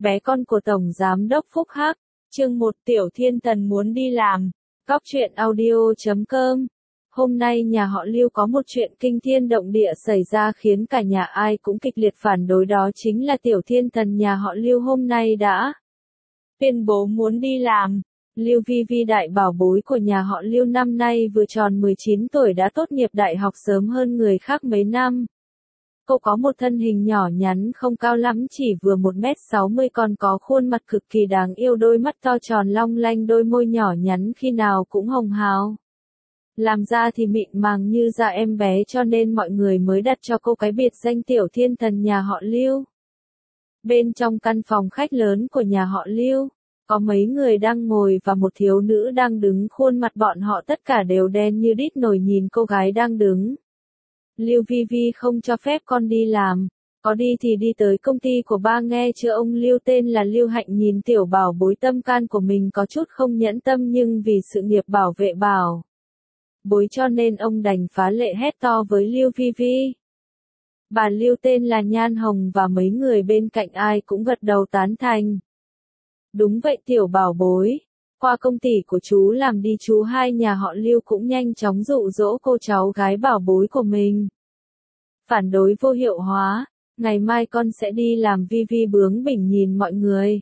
Bé con của Tổng Giám đốc Phúc Hắc, chương 1 Tiểu Thiên Thần muốn đi làm. Cóc truyện audio.com. Hôm nay nhà họ Lưu có một chuyện kinh thiên động địa xảy ra khiến cả nhà ai cũng kịch liệt phản đối, đó chính là Tiểu Thiên Thần nhà họ Lưu hôm nay đã tuyên bố muốn đi làm. Lưu Vi Vi, đại bảo bối của nhà họ Lưu, năm nay vừa tròn 19 tuổi, đã tốt nghiệp đại học sớm hơn người khác mấy năm. Cô có một thân hình nhỏ nhắn, không cao lắm, chỉ vừa 1m60, còn có khuôn mặt cực kỳ đáng yêu, đôi mắt to tròn long lanh, đôi môi nhỏ nhắn khi nào cũng hồng hào. Làm da thì mịn màng như da em bé, cho nên mọi người mới đặt cho cô cái biệt danh Tiểu Thiên Thần nhà họ Lưu. Bên trong căn phòng khách lớn của nhà họ Lưu, có mấy người đang ngồi và một thiếu nữ đang đứng, khuôn mặt bọn họ tất cả đều đen như đít nồi nhìn cô gái đang đứng. Lưu Vi Vi không cho phép con đi làm, có đi thì đi tới công ty của ba nghe chưa. Ông Lưu tên là Lưu Hạnh nhìn tiểu bảo bối tâm can của mình có chút không nhẫn tâm, nhưng vì sự nghiệp bảo vệ bảo bối cho nên ông đành phá lệ hét to với Lưu Vi Vi. Bà Lưu tên là Nhan Hồng và mấy người bên cạnh ai cũng gật đầu tán thành. Đúng vậy tiểu bảo bối, qua công ty của chú làm đi. Chú hai nhà họ Lưu cũng nhanh chóng dụ dỗ cô cháu gái bảo bối của mình. Phản đối vô hiệu hóa, ngày mai con sẽ đi làm. Vi Vi bướng bỉnh nhìn mọi người.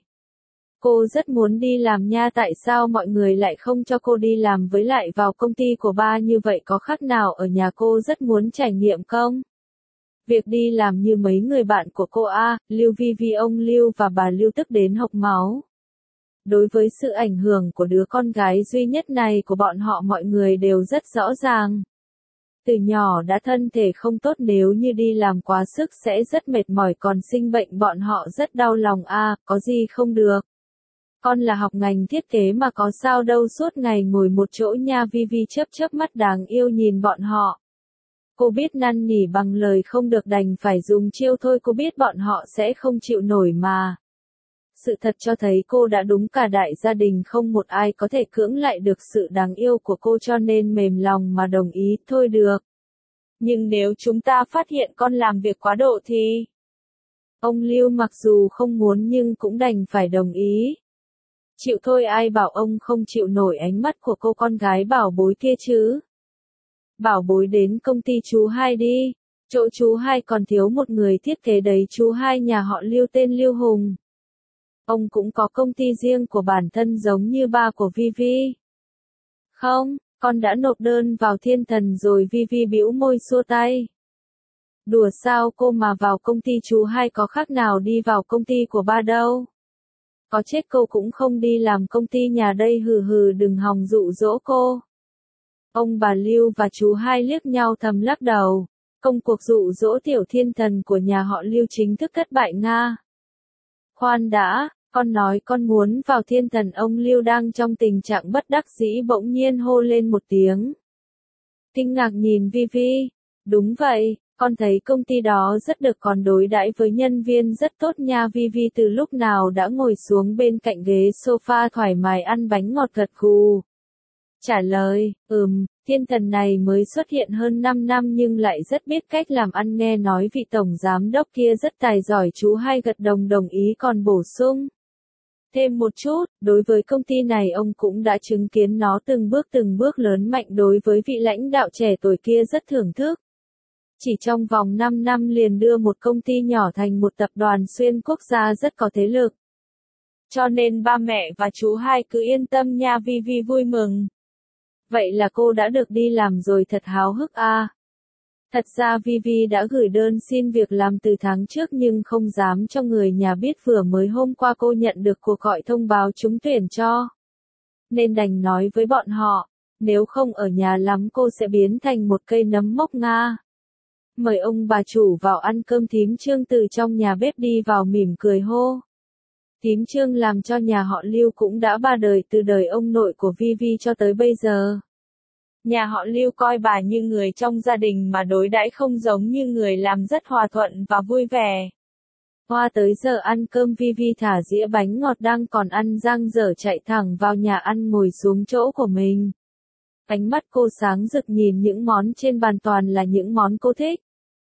Cô rất muốn đi làm nha, tại sao mọi người lại không cho cô đi làm, với lại vào công ty của ba như vậy có khác nào ở nhà? Cô rất muốn trải nghiệm không? Việc đi làm như mấy người bạn của cô a. Lưu Vi Vi, ông Lưu và bà Lưu tức đến hộc máu. Đối với sự ảnh hưởng của đứa con gái duy nhất này của bọn họ, mọi người đều rất rõ ràng. Từ nhỏ đã thân thể không tốt, nếu như đi làm quá sức sẽ rất mệt mỏi, còn sinh bệnh bọn họ rất đau lòng a. Có gì không được? Con là học ngành thiết kế mà, có sao đâu suốt ngày ngồi một chỗ nha. Vi Vi chớp chớp mắt đáng yêu nhìn bọn họ. Cô biết năn nỉ bằng lời không được, đành phải dùng chiêu thôi, cô biết bọn họ sẽ không chịu nổi mà. Sự thật cho thấy cô đã đúng, cả đại gia đình không một ai có thể cưỡng lại được sự đáng yêu của cô, cho nên mềm lòng mà đồng ý. Thôi được. Nhưng nếu chúng ta phát hiện con làm việc quá độ thì... Ông Lưu mặc dù không muốn nhưng cũng đành phải đồng ý. Chịu thôi, ai bảo ông không chịu nổi ánh mắt của cô con gái bảo bối kia chứ. Bảo bối đến công ty chú hai đi. Chỗ chú hai còn thiếu một người thiết kế đấy. Chú hai nhà họ Lưu tên Lưu Hùng. Ông cũng có công ty riêng của bản thân giống như ba của Vi Vi. Không, con đã nộp đơn vào Thiên Thần rồi. Vi Vi bĩu môi xua tay. Đùa sao cô, mà vào công ty chú hai có khác nào đi vào công ty của ba đâu. Có chết cô cũng không đi làm công ty nhà đây. Hừ hừ, đừng hòng dụ dỗ cô. Ông bà Lưu và chú hai liếc nhau thầm lắc đầu. Công cuộc dụ dỗ Tiểu Thiên Thần của nhà họ Lưu chính thức thất bại nga. Khoan đã, con nói con muốn vào Thiên Thần. Ông Lưu đang trong tình trạng bất đắc dĩ bỗng nhiên hô lên một tiếng. Kinh ngạc nhìn Vi Vi. Đúng vậy, con thấy công ty đó rất được, còn đối đãi với nhân viên rất tốt nha. Vi Vi từ lúc nào đã ngồi xuống bên cạnh ghế sofa thoải mái ăn bánh ngọt, gật gù. Trả lời, Thiên Thần này mới xuất hiện hơn 5 năm nhưng lại rất biết cách làm ăn, nghe nói vị tổng giám đốc kia rất tài giỏi. Chú hai gật đầu đồng ý, còn bổ sung thêm một chút, đối với công ty này ông cũng đã chứng kiến nó từng bước lớn mạnh, đối với vị lãnh đạo trẻ tuổi kia rất thưởng thức. Chỉ trong vòng 5 năm liền đưa một công ty nhỏ thành một tập đoàn xuyên quốc gia rất có thế lực. Cho nên ba mẹ và chú hai cứ yên tâm nha. Vi Vi vui mừng. Vậy là cô đã được đi làm rồi, thật háo hức a. Thật ra Vi Vi đã gửi đơn xin việc làm từ tháng trước nhưng không dám cho người nhà biết, vừa mới hôm qua cô nhận được cuộc gọi thông báo trúng tuyển cho. Nên đành nói với bọn họ, nếu không ở nhà lắm cô sẽ biến thành một cây nấm mốc nga. Mời ông bà chủ vào ăn cơm. Thím Trương từ trong nhà bếp đi vào mỉm cười hô. Thím Trương làm cho nhà họ Lưu cũng đã 3 đời, từ đời ông nội của Vi Vi cho tới bây giờ. Nhà họ Lưu coi bà như người trong gia đình mà đối đãi không giống như người làm, rất hòa thuận và vui vẻ. Qua tới giờ ăn cơm, Vi Vi thả dĩa bánh ngọt đang còn ăn dang dở chạy thẳng vào nhà ăn, ngồi xuống chỗ của mình. Ánh mắt cô sáng rực nhìn những món trên bàn, toàn là những món cô thích.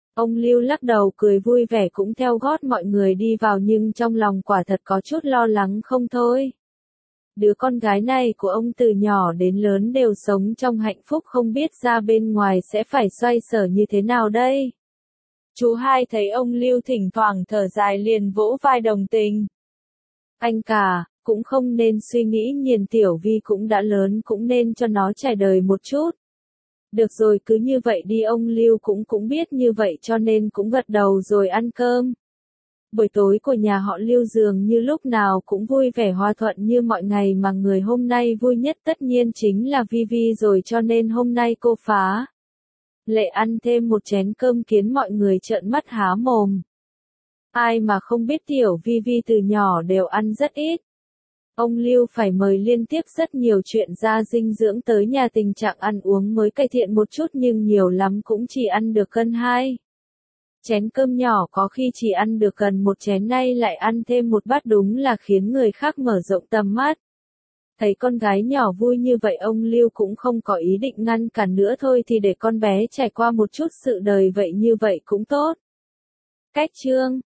Ông Lưu lắc đầu cười vui vẻ cũng theo gót mọi người đi vào nhưng trong lòng quả thật có chút lo lắng không thôi. Đứa con gái này của ông từ nhỏ đến lớn đều sống trong hạnh phúc không biết ra bên ngoài sẽ phải xoay sở như thế nào đây. Chú hai thấy ông Lưu thỉnh thoảng thở dài liền vỗ vai đồng tình. Anh cả, cũng không nên suy nghĩ nhiều, Tiểu Vi cũng đã lớn cũng nên cho nó trải đời một chút. Được rồi cứ như vậy đi, ông Lưu cũng biết như vậy cho nên cũng gật đầu rồi ăn cơm. Buổi tối của nhà họ Lưu dường như lúc nào cũng vui vẻ hòa thuận như mọi ngày mà người hôm nay vui nhất tất nhiên chính là Vi Vi rồi cho nên hôm nay cô phá lệ ăn thêm một chén cơm khiến mọi người trợn mắt há mồm. Ai mà không biết Tiểu Vi Vi từ nhỏ đều ăn rất ít. Ông Lưu phải mời liên tiếp rất nhiều chuyện gia dinh dưỡng tới nhà, tình trạng ăn uống mới cải thiện một chút nhưng nhiều lắm cũng chỉ ăn được cân 2. Chén cơm nhỏ có khi chỉ ăn được gần một chén, nay lại ăn thêm một bát đúng là khiến người khác mở rộng tầm mắt. Thấy con gái nhỏ vui như vậy ông Lưu cũng không có ý định ngăn cản nữa, thôi thì để con bé trải qua một chút sự đời vậy, như vậy cũng tốt. Cách chương